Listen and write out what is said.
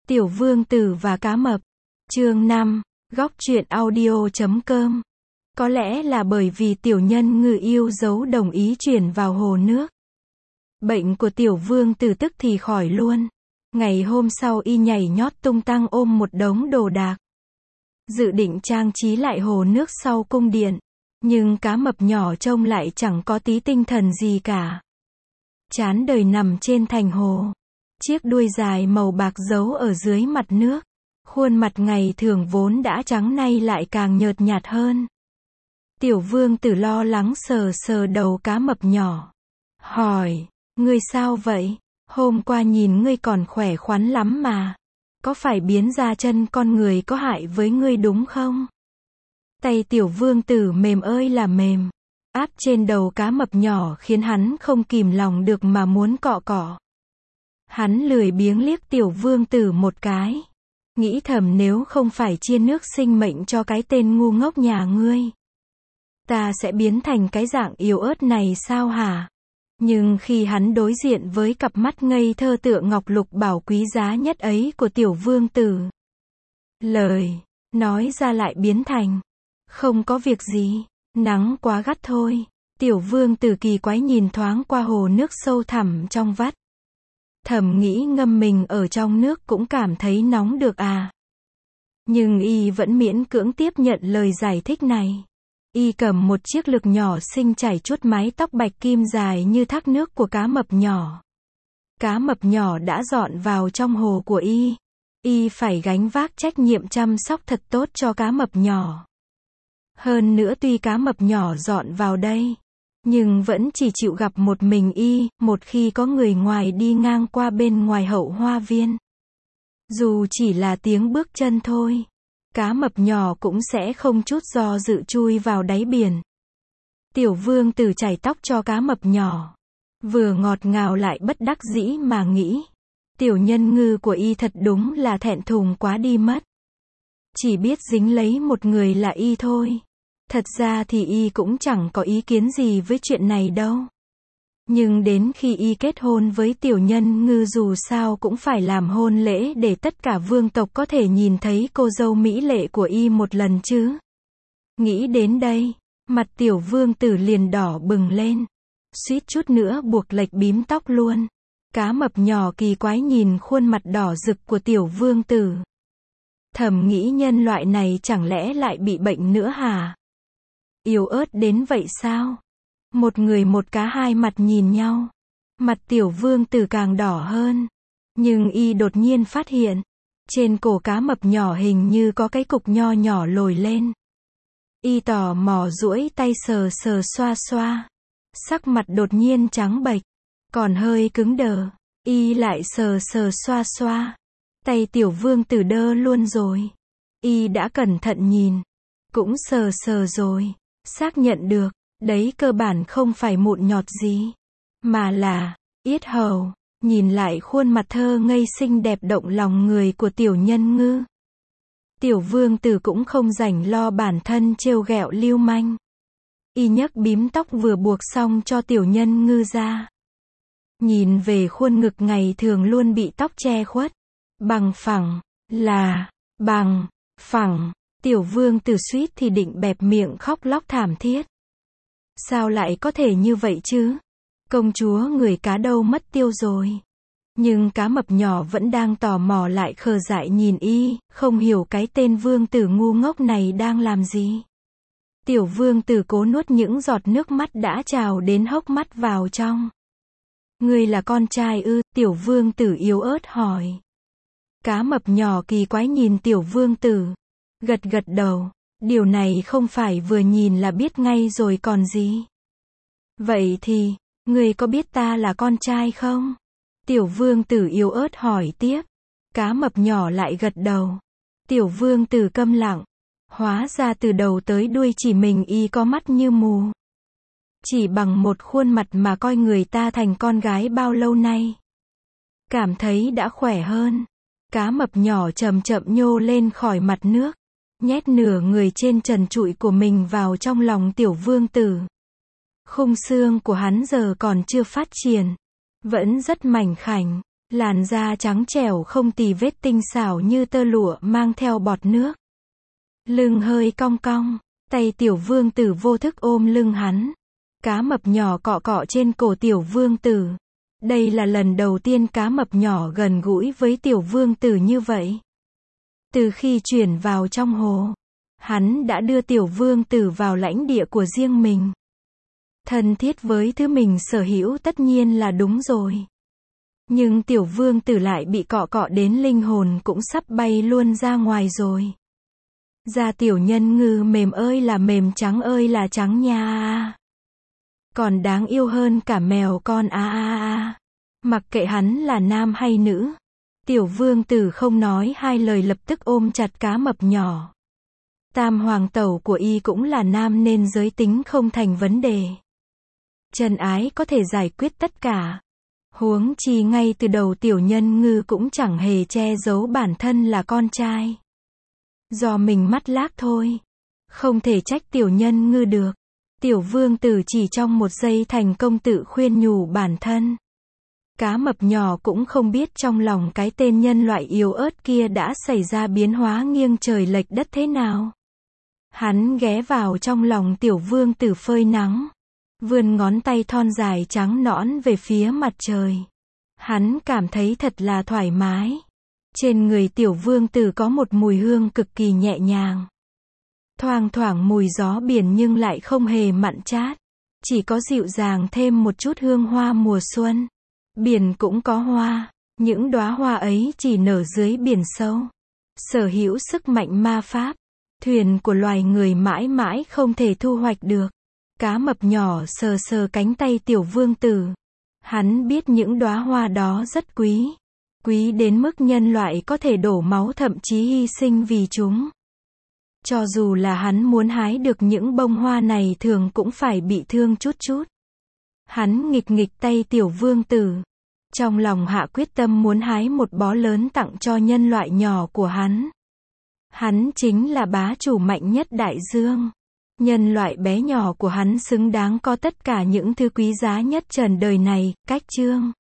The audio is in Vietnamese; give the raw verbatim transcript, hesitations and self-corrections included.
Tiểu Vương Tử và Cá Mập. Chương năm. Góc truyện audio chấm com. Có lẽ là bởi vì tiểu nhân ngư yêu dấu đồng ý chuyển vào hồ nước. Bệnh của Tiểu Vương Tử tức thì khỏi luôn. Ngày hôm sau y nhảy nhót tung tăng ôm một đống đồ đạc. Dự định trang trí lại hồ nước sau cung điện. Nhưng Cá Mập nhỏ trông lại chẳng có tí tinh thần gì cả. Chán đời nằm trên thành hồ. Chiếc đuôi dài màu bạc giấu ở dưới mặt nước. Khuôn mặt ngày thường vốn đã trắng nay lại càng nhợt nhạt hơn. Tiểu Vương Tử lo lắng sờ sờ đầu Cá Mập nhỏ. Hỏi, ngươi sao vậy? Hôm qua nhìn ngươi còn khỏe khoắn lắm mà. Có phải biến ra chân con người có hại với ngươi đúng không? Tay Tiểu Vương Tử mềm ơi là mềm. Áp trên đầu Cá Mập nhỏ khiến hắn không kìm lòng được mà muốn cọ cọ. Hắn lười biếng liếc Tiểu Vương Tử một cái. Nghĩ thầm nếu không phải chia nước sinh mệnh cho cái tên ngu ngốc nhà ngươi, ta sẽ biến thành cái dạng yếu ớt này sao hả? Nhưng khi hắn đối diện với cặp mắt ngây thơ tựa ngọc lục bảo quý giá nhất ấy của Tiểu Vương Tử, lời nói ra lại biến thành, không có việc gì, nắng quá gắt thôi. Tiểu Vương Tử kỳ quái nhìn thoáng qua hồ nước sâu thẳm trong vắt. Thầm nghĩ ngâm mình ở trong nước cũng cảm thấy nóng được à. Nhưng y vẫn miễn cưỡng tiếp nhận lời giải thích này. Y cầm một chiếc lược nhỏ xinh chải chuốt mái tóc bạch kim dài như thác nước của Cá Mập nhỏ. Cá Mập nhỏ đã dọn vào trong hồ của y. Y phải gánh vác trách nhiệm chăm sóc thật tốt cho Cá Mập nhỏ. Hơn nữa tuy Cá Mập nhỏ dọn vào đây, nhưng vẫn chỉ chịu gặp một mình y, một khi có người ngoài đi ngang qua bên ngoài hậu hoa viên. Dù chỉ là tiếng bước chân thôi, Cá Mập nhỏ cũng sẽ không chút do dự chui vào đáy biển. Tiểu Vương Tử chải tóc cho Cá Mập nhỏ. Vừa ngọt ngào lại bất đắc dĩ mà nghĩ. Tiểu nhân ngư của y thật đúng là thẹn thùng quá đi mất. Chỉ biết dính lấy một người là y thôi. Thật ra thì y cũng chẳng có ý kiến gì với chuyện này đâu. Nhưng đến khi y kết hôn với tiểu nhân ngư dù sao cũng phải làm hôn lễ để tất cả vương tộc có thể nhìn thấy cô dâu mỹ lệ của y một lần chứ. Nghĩ đến đây, mặt Tiểu Vương Tử liền đỏ bừng lên. Suýt chút nữa buộc lệch bím tóc luôn. Cá Mập nhỏ kỳ quái nhìn khuôn mặt đỏ rực của Tiểu Vương Tử. Thầm nghĩ nhân loại này chẳng lẽ lại bị bệnh nữa hả? Yếu ớt đến vậy sao? Một người một cá hai mặt nhìn nhau. Mặt Tiểu Vương Tử càng đỏ hơn. Nhưng y đột nhiên phát hiện, trên cổ Cá Mập nhỏ hình như có cái cục nho nhỏ lồi lên. Y tò mò duỗi tay sờ sờ xoa xoa. Sắc mặt đột nhiên trắng bệch, còn hơi cứng đờ. Y lại sờ sờ xoa xoa. Tay Tiểu Vương Tử đơ luôn rồi. Y đã cẩn thận nhìn, cũng sờ sờ rồi. Xác nhận được, đấy cơ bản không phải mụn nhọt gì, mà là yết hầu. Nhìn lại khuôn mặt thơ ngây xinh đẹp động lòng người của tiểu nhân ngư, Tiểu Vương Tử cũng không rảnh lo bản thân trêu ghẹo lưu manh. Y nhấc bím tóc vừa buộc xong cho tiểu nhân ngư ra. Nhìn về khuôn ngực ngày thường luôn bị tóc che khuất. Bằng phẳng, là, bằng, phẳng. Tiểu Vương Tử suýt thì định bẹp miệng khóc lóc thảm thiết. Sao lại có thể như vậy chứ? Công chúa người cá đâu mất tiêu rồi? Nhưng Cá Mập nhỏ vẫn đang tò mò lại khờ dại nhìn y, không hiểu cái tên Vương Tử ngu ngốc này đang làm gì. Tiểu Vương Tử cố nuốt những giọt nước mắt đã trào đến hốc mắt vào trong. Ngươi là con trai ư? Tiểu Vương Tử yếu ớt hỏi. Cá Mập nhỏ kỳ quái nhìn Tiểu Vương Tử. Gật gật đầu, điều này không phải vừa nhìn là biết ngay rồi còn gì. Vậy thì, ngươi có biết ta là con trai không? Tiểu Vương Tử yếu ớt hỏi tiếp. Cá Mập nhỏ lại gật đầu. Tiểu Vương Tử câm lặng. Hóa ra từ đầu tới đuôi chỉ mình y có mắt như mù. Chỉ bằng một khuôn mặt mà coi người ta thành con gái bao lâu nay. Cảm thấy đã khỏe hơn. Cá Mập nhỏ chậm chậm nhô lên khỏi mặt nước. Nhét nửa người trên trần trụi của mình vào trong lòng Tiểu Vương Tử. Khung xương của hắn giờ còn chưa phát triển, vẫn rất mảnh khảnh. Làn da trắng trẻo không tì vết tinh xảo như tơ lụa mang theo bọt nước. Lưng hơi cong cong, tay tiểu vương tử vô thức ôm lưng hắn. Cá mập nhỏ cọ cọ trên cổ tiểu vương tử. Đây là lần đầu tiên cá mập nhỏ gần gũi với tiểu vương tử như vậy. Từ khi chuyển vào trong hồ, hắn đã đưa tiểu vương tử vào lãnh địa của riêng mình. Thân thiết với thứ mình sở hữu tất nhiên là đúng rồi. Nhưng tiểu vương tử lại bị cọ cọ đến linh hồn cũng sắp bay luôn ra ngoài rồi. Da tiểu nhân ngư mềm ơi là mềm, trắng ơi là trắng nha. Còn đáng yêu hơn cả mèo con a a a. Mặc kệ hắn là nam hay nữ, tiểu vương tử không nói hai lời lập tức ôm chặt cá mập nhỏ. Tam hoàng tẩu của y cũng là nam nên giới tính không thành vấn đề. Chân ái có thể giải quyết tất cả. Huống chi ngay từ đầu tiểu nhân ngư cũng chẳng hề che giấu bản thân là con trai. Do mình mắt lác thôi. Không thể trách tiểu nhân ngư được. Tiểu vương tử chỉ trong một giây thành công tự khuyên nhủ bản thân. Cá mập nhỏ cũng không biết trong lòng cái tên nhân loại yếu ớt kia đã xảy ra biến hóa nghiêng trời lệch đất thế nào. Hắn ghé vào trong lòng tiểu vương tử phơi nắng. Vươn ngón tay thon dài trắng nõn về phía mặt trời. Hắn cảm thấy thật là thoải mái. Trên người tiểu vương tử có một mùi hương cực kỳ nhẹ nhàng. Thoang thoảng mùi gió biển nhưng lại không hề mặn chát. Chỉ có dịu dàng thêm một chút hương hoa mùa xuân. Biển cũng có hoa. Những đóa hoa ấy chỉ nở dưới biển sâu. Sở hữu sức mạnh ma pháp. Thuyền của loài người mãi mãi không thể thu hoạch được. Cá mập nhỏ sờ sờ cánh tay tiểu vương tử. Hắn biết những đóa hoa đó rất quý. Quý đến mức nhân loại có thể đổ máu thậm chí hy sinh vì chúng. Cho dù là hắn muốn hái được những bông hoa này thường cũng phải bị thương chút chút. Hắn nghịch nghịch tay tiểu vương tử. Trong lòng hạ quyết tâm muốn hái một bó lớn tặng cho nhân loại nhỏ của hắn. Hắn chính là bá chủ mạnh nhất đại dương. Nhân loại bé nhỏ của hắn xứng đáng có tất cả những thứ quý giá nhất trần đời này. Cách chương